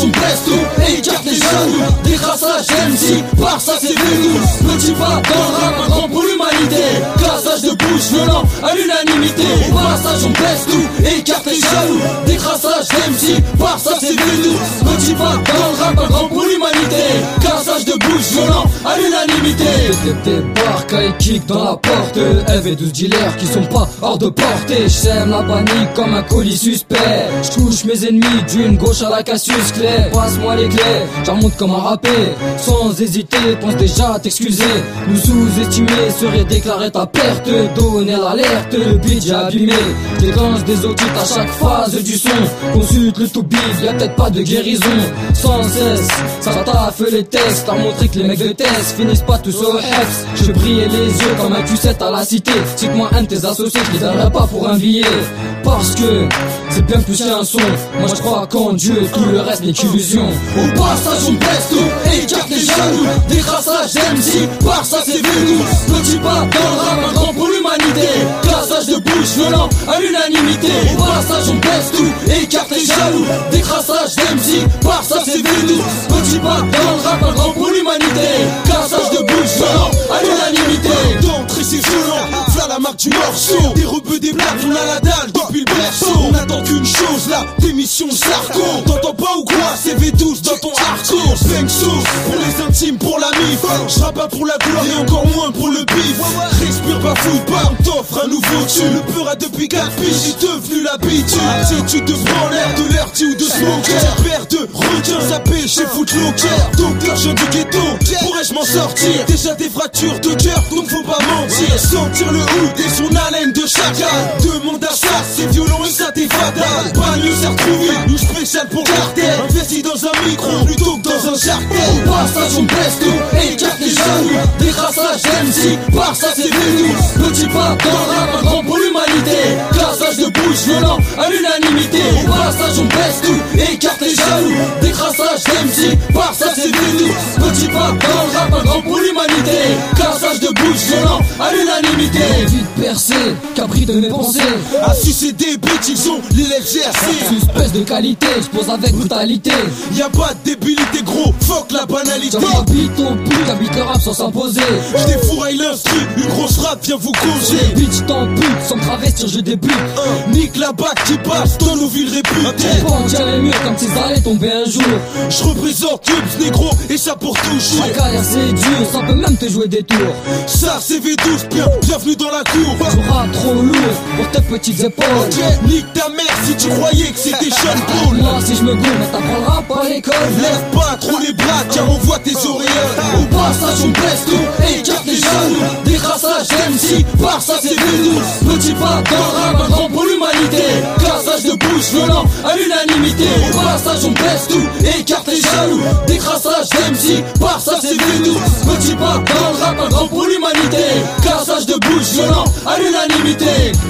on baisse tout, écarte les jaloux. Décrassage MC, par ça c'est V12. Petit pas dans le rap, un grand pour l'humanité. Cassage de bouche violent à l'unanimité. Au passage on baisse tout, écarte les jaloux. Décrassage MC, par ça c'est V12. Petit pas dans le rap, un grand pour l'humanité. Cassage de bouche violent à l'unanimité. Débarque et kick dans la porte. LV12 dealers qui sont pas hors de portée. J'sème la panique comme un colis suspect. J'touche mes ennemis d'une gauche à la Cassius Clay. Passe-moi les clés, j'en monte comme un rappé. Sans hésiter, pense déjà à t'excuser. Nous sous-estimer serait déclarer ta perte. Donner l'alerte, le beat j'ai abîmé. Déclenche des otites à chaque phase du son. Consulte le tout big, y'a peut-être pas de guérison. Sans cesse, ça taffe les tests. T'as montré que les mecs de test finissent pas tous au Hex. Je brillais les yeux comme un Q7 à la cité. Cite-moi un de tes associés qui donnerait pas pour un billet. Parce que c'est bien plus qu'un son. Moi je crois qu'en Dieu, tout le reste n'est qu'illusion. Au passage on baisse tout, écarte les jaloux. Décrassage MC, par ça c'est V12. Petit pas dans le rap, un grand pour l'humanité. Cassage de bouche violent à l'unanimité. Au passage on baisse tout, écarte les jaloux. Décrassage MC, par ça c'est V12. Petit pas dans le rap, un grand pour l'humanité. Cassage de bouche violent à l'unanimité. D'entrée c'est violent, v'là la marque du morceau. Des rebeux, des blagues, on a la dalle depuis le berceau. On attend qu'une chose là, démission Sarko. T'entends pas ou quoi, c'est V12 dans ton hardcore. Bang sauce, pour les intimes, pour la mif. J'rappe pas pour la gloire et encore moins pour le bif. Respire pas football, on t'offre un nouveau tube. Le peur a depuis 4 piges, est devenu l'habitude. Attitude de branleur, de l'heurti ou de smoker. Père de requin, ça pêche et footlocker. Docteur, jeune du ghetto, pourrais-je m'en sortir? Déjà des fractures de cœur, donc faut pas mentir. Sentir le hood et son haleine de chacal. Demande à ça, c'est violent et ça t'est fatal. Pas mieux s'est retrouvé, une spéciale pour cartel. Investi dans un micro plutôt que dans un chartel. Au passage on baisse tout, écarte les jaloux. Décrassage MC, par ça c'est V12. Petit pas dans le rap, un grand pour l'humanité. Cassage de bouche violent à l'unanimité. Au passage on baisse tout, écarte les jaloux. Décrassage MC, par ça c'est V12. Petit pas dans le rap, un grand pour l'humanité. Cassage de bouche violent à l'unanimité. Vite percé, cabri de mes pensées. À sucer des bites, ils ont l'LGRC. Suspense de qualité, j'pose avec brutalité. Y'a pas de débilité gros, fuck la banalité. J'habite au bout, j'habite le rap sans s'imposer. J'défouraille l'instru, une grosse rap vient vous causer. Bitch t'empute, sans me travestir je débute. Nique la bague qui passe dans nos villes réputées. Bon, tiens les murs comme s'ils allaient tomber un jour. J'représente Cubes négro et ça pour toucher. Ma carrière c'est dur, ça peut même te jouer des tours. Ça c'est V12, bienvenue dans la cour. Du rap trop lourd pour tes petites épaules. Nique ta mère si tu croyais que c'était Sean Paul. Moi si je me gourre, mais t'apprendras pas à l'école. Lève pas trop les bras car on voit tes auréoles. Au passage on baisse tout, écarte les jaloux. Décrassage MC, par ça c'est V12. Petit pas dans le rap, un grand pour l'humanité. Cassage de bouche violent à l'unanimité. Au passage on baisse tout, écarte les jaloux. Décrassage MC, par ça c'est V12. Petit pas dans le rap, un grand pour l'humanité. Cassage de bouche violent à l'unanimité.